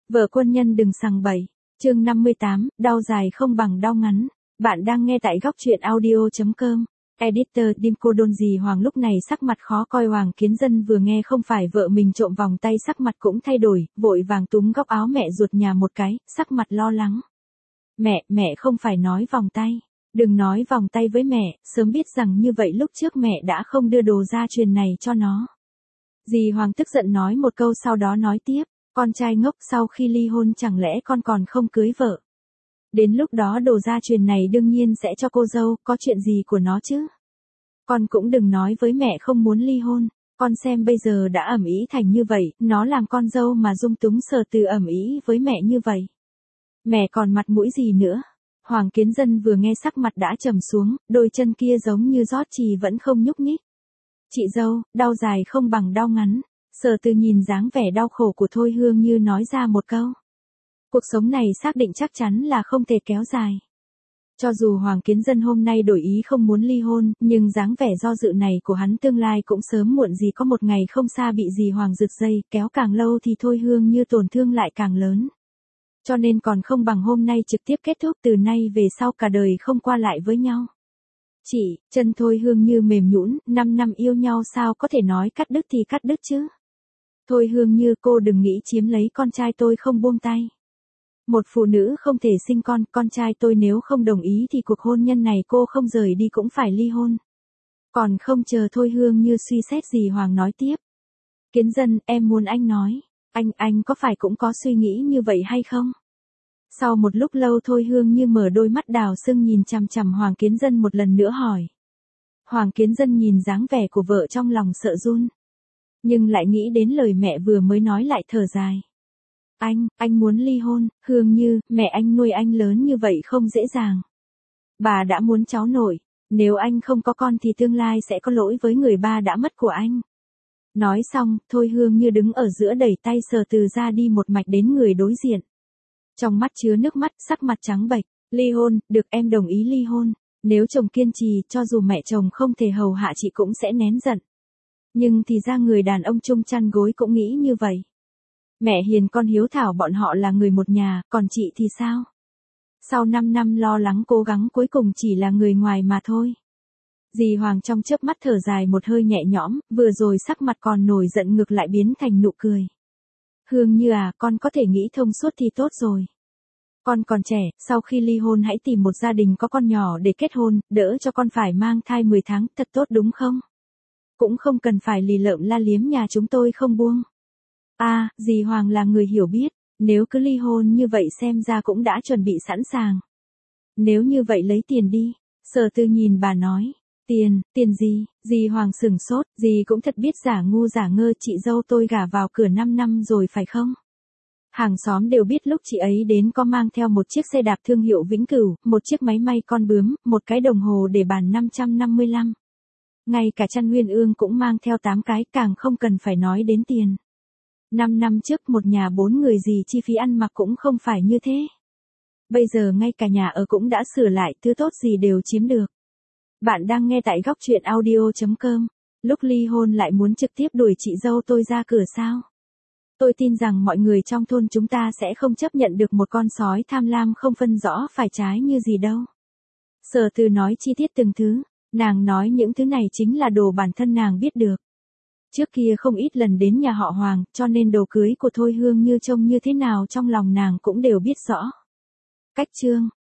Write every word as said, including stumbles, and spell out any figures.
Vợ quân nhân đừng sằng bậy. Chương năm mươi tám, đau dài không bằng đau ngắn. Bạn đang nghe tại góc truyện audio chấm com. Editor Dimco Đôn Dì Hoàng lúc này sắc mặt khó coi. Hoàng Kiến Dân vừa nghe không phải vợ mình trộm vòng tay sắc mặt cũng thay đổi, vội vàng túm góc áo mẹ ruột nhà một cái, sắc mặt lo lắng. Mẹ, mẹ không phải nói vòng tay. Đừng nói vòng tay với mẹ, sớm biết rằng như vậy lúc trước mẹ đã không đưa đồ gia truyền này cho nó. Dì Hoàng tức giận nói một câu sau đó nói tiếp, con trai ngốc sau khi ly hôn chẳng lẽ con còn không cưới vợ. Đến lúc đó đồ gia truyền này đương nhiên sẽ cho cô dâu, có chuyện gì của nó chứ. Con cũng đừng nói với mẹ không muốn ly hôn, con xem bây giờ đã ẩm ý thành như vậy, nó làm con dâu mà dung túng Sở Từ ẩm ý với mẹ như vậy. Mẹ còn mặt mũi gì nữa. Hoàng Kiến Dân vừa nghe sắc mặt đã trầm xuống, đôi chân kia giống như rót chì vẫn không nhúc nhích. Chị dâu, đau dài không bằng đau ngắn. Sở Từ nhìn dáng vẻ đau khổ của Thôi Hương Như nói ra một câu. Cuộc sống này xác định chắc chắn là không thể kéo dài. Cho dù Hoàng Kiến Dân hôm nay đổi ý không muốn ly hôn, nhưng dáng vẻ do dự này của hắn tương lai cũng sớm muộn gì có một ngày không xa bị dì Hoàng giật dây, kéo càng lâu thì Thôi Hương Như tổn thương lại càng lớn. Cho nên còn không bằng hôm nay trực tiếp kết thúc, từ nay về sau cả đời không qua lại với nhau. Chị, chân Thôi Hương Như mềm nhũn, năm năm yêu nhau sao có thể nói cắt đứt thì cắt đứt chứ. Thôi Hương Như, cô đừng nghĩ chiếm lấy con trai tôi không buông tay. Một phụ nữ không thể sinh con, con trai tôi nếu không đồng ý thì cuộc hôn nhân này cô không rời đi cũng phải ly hôn. Còn không chờ Thôi Hương Như suy xét gì Hoàng nói tiếp. Kiến Dân, em muốn anh nói, anh, anh có phải cũng có suy nghĩ như vậy hay không? Sau một lúc lâu Thôi Hương Như mở đôi mắt đào sưng nhìn chằm chằm Hoàng Kiến Dân một lần nữa hỏi. Hoàng Kiến Dân nhìn dáng vẻ của vợ trong lòng sợ run. Nhưng lại nghĩ đến lời mẹ vừa mới nói lại thở dài. Anh, anh muốn ly hôn, Hương Như, mẹ anh nuôi anh lớn như vậy không dễ dàng. Bà đã muốn cháu nội, nếu anh không có con thì tương lai sẽ có lỗi với người ba đã mất của anh. Nói xong, Thôi Hương Như đứng ở giữa đẩy tay Sở Từ ra đi một mạch đến người đối diện. Trong mắt chứa nước mắt, sắc mặt trắng bệch, ly hôn, được em đồng ý ly hôn. Nếu chồng kiên trì, cho dù mẹ chồng không thể hầu hạ chị cũng sẽ nén giận. Nhưng thì ra người đàn ông chung chăn gối cũng nghĩ như vậy. Mẹ hiền con hiếu thảo bọn họ là người một nhà, còn chị thì sao? Sau năm năm lo lắng cố gắng cuối cùng chỉ là người ngoài mà thôi. Dì Hoàng trong chớp mắt thở dài một hơi nhẹ nhõm, vừa rồi sắc mặt còn nổi giận ngược lại biến thành nụ cười. Hương Như à, con có thể nghĩ thông suốt thì tốt rồi. Con còn trẻ, sau khi ly hôn hãy tìm một gia đình có con nhỏ để kết hôn, đỡ cho con phải mang thai mười tháng, thật tốt đúng không? Cũng không cần phải lì lợm la liếm nhà chúng tôi không buông. À, dì Hoàng là người hiểu biết, nếu cứ ly hôn như vậy xem ra cũng đã chuẩn bị sẵn sàng. Nếu như vậy lấy tiền đi, Sở Từ nhìn bà nói. Tiền, tiền gì? Dì Hoàng sửng sốt, dì cũng thật biết giả ngu giả ngơ, chị dâu tôi gả vào cửa năm năm rồi phải không? Hàng xóm đều biết lúc chị ấy đến có mang theo một chiếc xe đạp thương hiệu Vĩnh Cửu, một chiếc máy may con bướm, một cái đồng hồ để bàn năm trăm năm mươi lăm. Ngay cả chăn Nguyên Ương cũng mang theo tám cái, càng không cần phải nói đến tiền. Năm năm trước một nhà bốn người gì chi phí ăn mặc cũng không phải như thế. Bây giờ ngay cả nhà ở cũng đã sửa lại, thứ tốt gì đều chiếm được. Bạn đang nghe tại góc truyện audio chấm com. Lúc ly hôn lại muốn trực tiếp đuổi chị dâu tôi ra cửa sao? Tôi tin rằng mọi người trong thôn chúng ta sẽ không chấp nhận được một con sói tham lam không phân rõ phải trái như gì đâu. Sở Từ nói chi tiết từng thứ, nàng nói những thứ này chính là đồ bản thân nàng biết được. Trước kia không ít lần đến nhà họ Hoàng, cho nên đồ cưới của Thôi Hương Như trông như thế nào trong lòng nàng cũng đều biết rõ. Cách chương